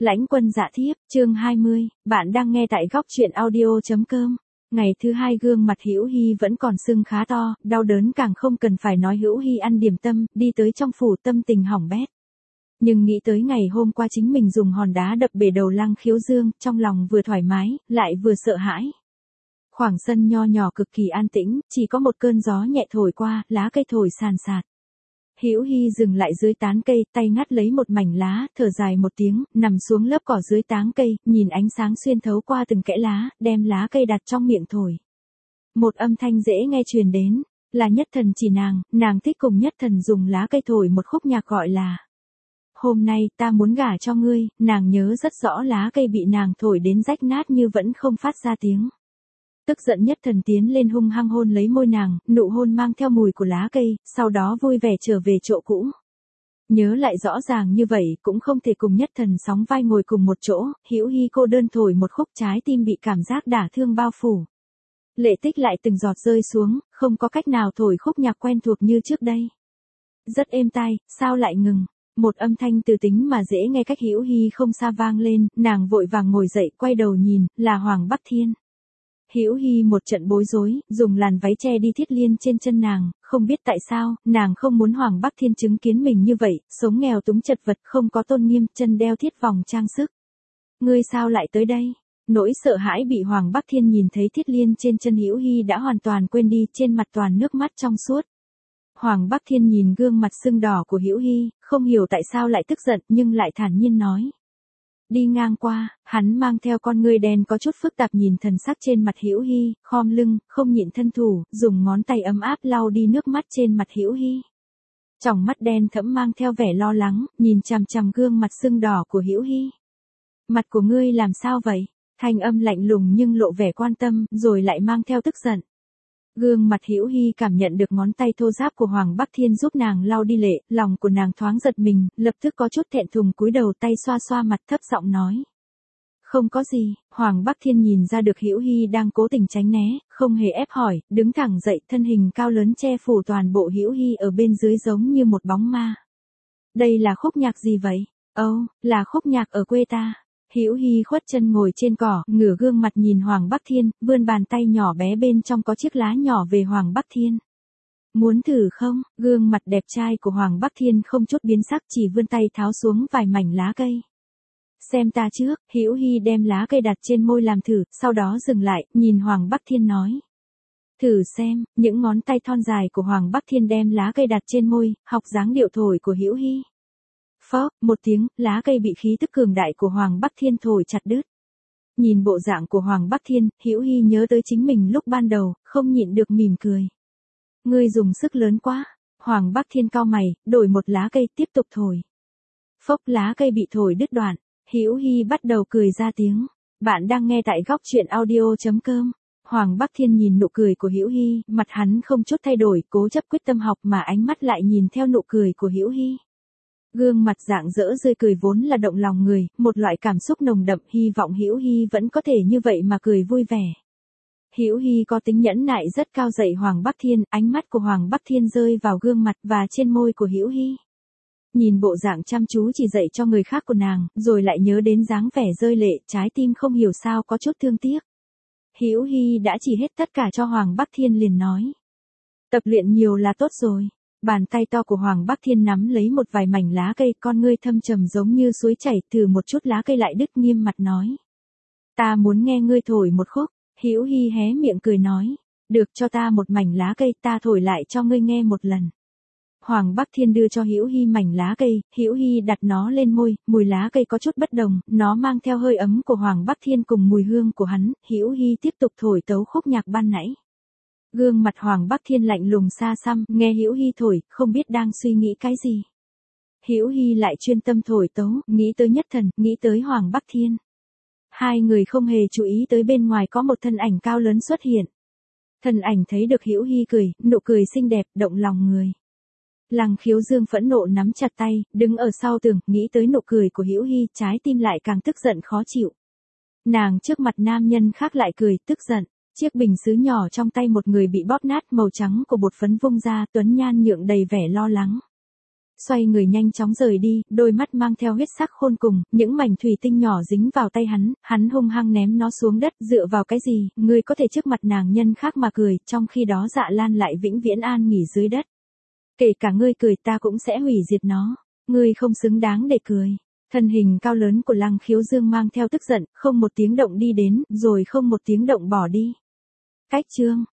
Lãnh Quân Dạ Thiếp, chương 20, bạn đang nghe tại góc truyện audio.com. Ngày thứ hai gương mặt Hữu Hi vẫn còn sưng khá to, đau đớn càng không cần phải nói. Hữu Hi ăn điểm tâm, đi tới trong phủ tâm tình hỏng bét. Nhưng nghĩ tới ngày hôm qua chính mình dùng hòn đá đập bể đầu Lăng Khiếu Dương, trong lòng vừa thoải mái, lại vừa sợ hãi. Khoảng sân nho nhỏ cực kỳ an tĩnh, chỉ có một cơn gió nhẹ thổi qua, lá cây thổi sàn sạt. Hữu Hi dừng lại dưới tán cây, tay ngắt lấy một mảnh lá, thở dài một tiếng, nằm xuống lớp cỏ dưới tán cây, nhìn ánh sáng xuyên thấu qua từng kẽ lá, đem lá cây đặt trong miệng thổi. Một âm thanh dễ nghe truyền đến, là Nhất Thần chỉ nàng thích cùng Nhất Thần dùng lá cây thổi một khúc nhạc gọi là Hôm nay ta muốn gả cho ngươi. Nàng nhớ rất rõ lá cây bị nàng thổi đến rách nát như vẫn không phát ra tiếng. Tức giận Nhất Thần tiến lên hung hăng hôn lấy môi nàng, nụ hôn mang theo mùi của lá cây, sau đó vui vẻ trở về chỗ cũ. Nhớ lại rõ ràng như vậy cũng không thể cùng Nhất Thần sóng vai ngồi cùng một chỗ. Hữu Hi cô đơn thổi một khúc, trái tim bị cảm giác đả thương bao phủ. Lệ tích lại từng giọt rơi xuống, không có cách nào thổi khúc nhạc quen thuộc như trước đây. Rất êm tai, sao lại ngừng? Một âm thanh từ tính mà dễ nghe cách Hữu Hi không xa vang lên, nàng vội vàng ngồi dậy, quay đầu nhìn, là Hoàng Bắc Thiên. Hữu Hi một trận bối rối, dùng làn váy che đi Thiết Liên trên chân nàng, không biết tại sao, nàng không muốn Hoàng Bắc Thiên chứng kiến mình như vậy, sống nghèo túng chật vật, không có tôn nghiêm, chân đeo thiết vòng trang sức. Ngươi sao lại tới đây? Nỗi sợ hãi bị Hoàng Bắc Thiên nhìn thấy Thiết Liên trên chân Hữu Hi đã hoàn toàn quên đi, trên mặt toàn nước mắt trong suốt. Hoàng Bắc Thiên nhìn gương mặt sưng đỏ của Hữu Hi, không hiểu tại sao lại tức giận, nhưng lại thản nhiên nói. Đi ngang qua, hắn mang theo con ngươi đen có chút phức tạp nhìn thần sắc trên mặt Hữu Hi, khom lưng, không nhịn thân thủ, dùng ngón tay ấm áp lau đi nước mắt trên mặt Hữu Hi. Tròng mắt đen thẫm mang theo vẻ lo lắng, nhìn chằm chằm gương mặt sưng đỏ của Hữu Hi. Mặt của ngươi làm sao vậy? Thanh âm lạnh lùng nhưng lộ vẻ quan tâm, rồi lại mang theo tức giận. Gương mặt Hữu Hi cảm nhận được ngón tay thô ráp của Hoàng Bắc Thiên giúp nàng lau đi lệ, lòng của nàng thoáng giật mình, lập tức có chút thẹn thùng cúi đầu tay xoa xoa mặt thấp giọng nói. Không có gì. Hoàng Bắc Thiên nhìn ra được Hữu Hi đang cố tình tránh né, không hề ép hỏi, đứng thẳng dậy, thân hình cao lớn che phủ toàn bộ Hữu Hi ở bên dưới giống như một bóng ma. Đây là khúc nhạc gì vậy? Là khúc nhạc ở quê ta. Hữu Hi khuất chân ngồi trên cỏ, ngửa gương mặt nhìn Hoàng Bắc Thiên, vươn bàn tay nhỏ bé bên trong có chiếc lá nhỏ về Hoàng Bắc Thiên. Muốn thử không? Gương mặt đẹp trai của Hoàng Bắc Thiên không chút biến sắc, chỉ vươn tay tháo xuống vài mảnh lá cây. Xem ta trước. Hữu Hi đem lá cây đặt trên môi làm thử, sau đó dừng lại, nhìn Hoàng Bắc Thiên nói. Thử xem. Những ngón tay thon dài của Hoàng Bắc Thiên đem lá cây đặt trên môi, học dáng điệu thổi của Hữu Hi. Phốc, một tiếng, lá cây bị khí tức cường đại của Hoàng Bắc Thiên thổi chặt đứt. Nhìn bộ dạng của Hoàng Bắc Thiên, Hữu Hi nhớ tới chính mình lúc ban đầu, không nhịn được mỉm cười. Ngươi dùng sức lớn quá. Hoàng Bắc Thiên cau mày, đổi một lá cây tiếp tục thổi. Phốc, lá cây bị thổi đứt đoạn. Hữu Hi bắt đầu cười ra tiếng. Bạn đang nghe tại góc truyện audio.com. Hoàng Bắc Thiên nhìn nụ cười của Hữu Hi, mặt hắn không chút thay đổi, cố chấp quyết tâm học mà ánh mắt lại nhìn theo nụ cười của Hữu Hi. Gương mặt rạng rỡ rơi cười vốn là động lòng người, một loại cảm xúc nồng đậm, hy vọng Hữu Hi vẫn có thể như vậy mà cười vui vẻ. Hữu Hi có tính nhẫn nại rất cao dạy Hoàng Bắc Thiên, ánh mắt của Hoàng Bắc Thiên rơi vào gương mặt và trên môi của Hữu Hi. Nhìn bộ dạng chăm chú chỉ dạy cho người khác của nàng, rồi lại nhớ đến dáng vẻ rơi lệ, trái tim không hiểu sao có chút thương tiếc. Hữu Hi đã chỉ hết tất cả cho Hoàng Bắc Thiên liền nói. Tập luyện nhiều là tốt rồi. Bàn tay to của Hoàng Bắc Thiên nắm lấy một vài mảnh lá cây, con ngươi thâm trầm giống như suối chảy, thử một chút lá cây lại đứt, nghiêm mặt nói. Ta muốn nghe ngươi thổi một khúc. Hữu Hi hé miệng cười nói. Được, cho ta một mảnh lá cây, ta thổi lại cho ngươi nghe một lần. Hoàng Bắc Thiên đưa cho Hữu Hi mảnh lá cây, Hữu Hi đặt nó lên môi, mùi lá cây có chút bất đồng, nó mang theo hơi ấm của Hoàng Bắc Thiên cùng mùi hương của hắn. Hữu Hi tiếp tục thổi tấu khúc nhạc ban nãy. Gương mặt Hoàng Bắc Thiên lạnh lùng xa xăm, nghe Hữu Hi thổi, không biết đang suy nghĩ cái gì. Hữu Hi lại chuyên tâm thổi tấu, nghĩ tới Nhất Thần, nghĩ tới Hoàng Bắc Thiên. Hai người không hề chú ý tới bên ngoài có một thân ảnh cao lớn xuất hiện. Thân ảnh thấy được Hữu Hi cười, nụ cười xinh đẹp, động lòng người. Lăng Khiếu Dương phẫn nộ nắm chặt tay, đứng ở sau tường, nghĩ tới nụ cười của Hữu Hi, trái tim lại càng tức giận khó chịu. Nàng trước mặt nam nhân khác lại cười, tức giận. Chiếc bình sứ nhỏ trong tay một người bị bóp nát, màu trắng của bột phấn vung ra, tuấn nhan nhượng đầy vẻ lo lắng. xoay người nhanh chóng rời đi, đôi mắt mang theo huyết sắc khôn cùng, những mảnh thủy tinh nhỏ dính vào tay hắn hung hăng ném nó xuống đất, dựa vào cái gì, ngươi có thể trước mặt nàng nhân khác mà cười, trong khi đó Dạ Lan lại vĩnh viễn an nghỉ dưới đất. Kể cả ngươi cười ta cũng sẽ hủy diệt nó, ngươi không xứng đáng để cười. Thân hình cao lớn của Lăng Khiếu Dương mang theo tức giận, không một tiếng động đi đến, rồi không một tiếng động bỏ đi. Cách chương